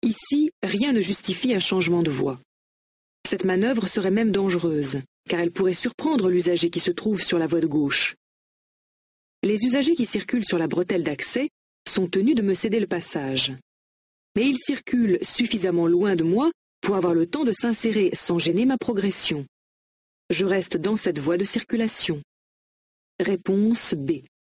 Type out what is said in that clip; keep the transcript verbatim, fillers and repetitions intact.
Ici, rien ne justifie un changement de voie. Cette manœuvre serait même dangereuse, car elle pourrait surprendre l'usager qui se trouve sur la voie de gauche. Les usagers qui circulent sur la bretelle d'accès sont tenus de me céder le passage. Mais ils circulent suffisamment loin de moi pour avoir le temps de s'insérer sans gêner ma progression. Je reste dans cette voie de circulation. Réponse B.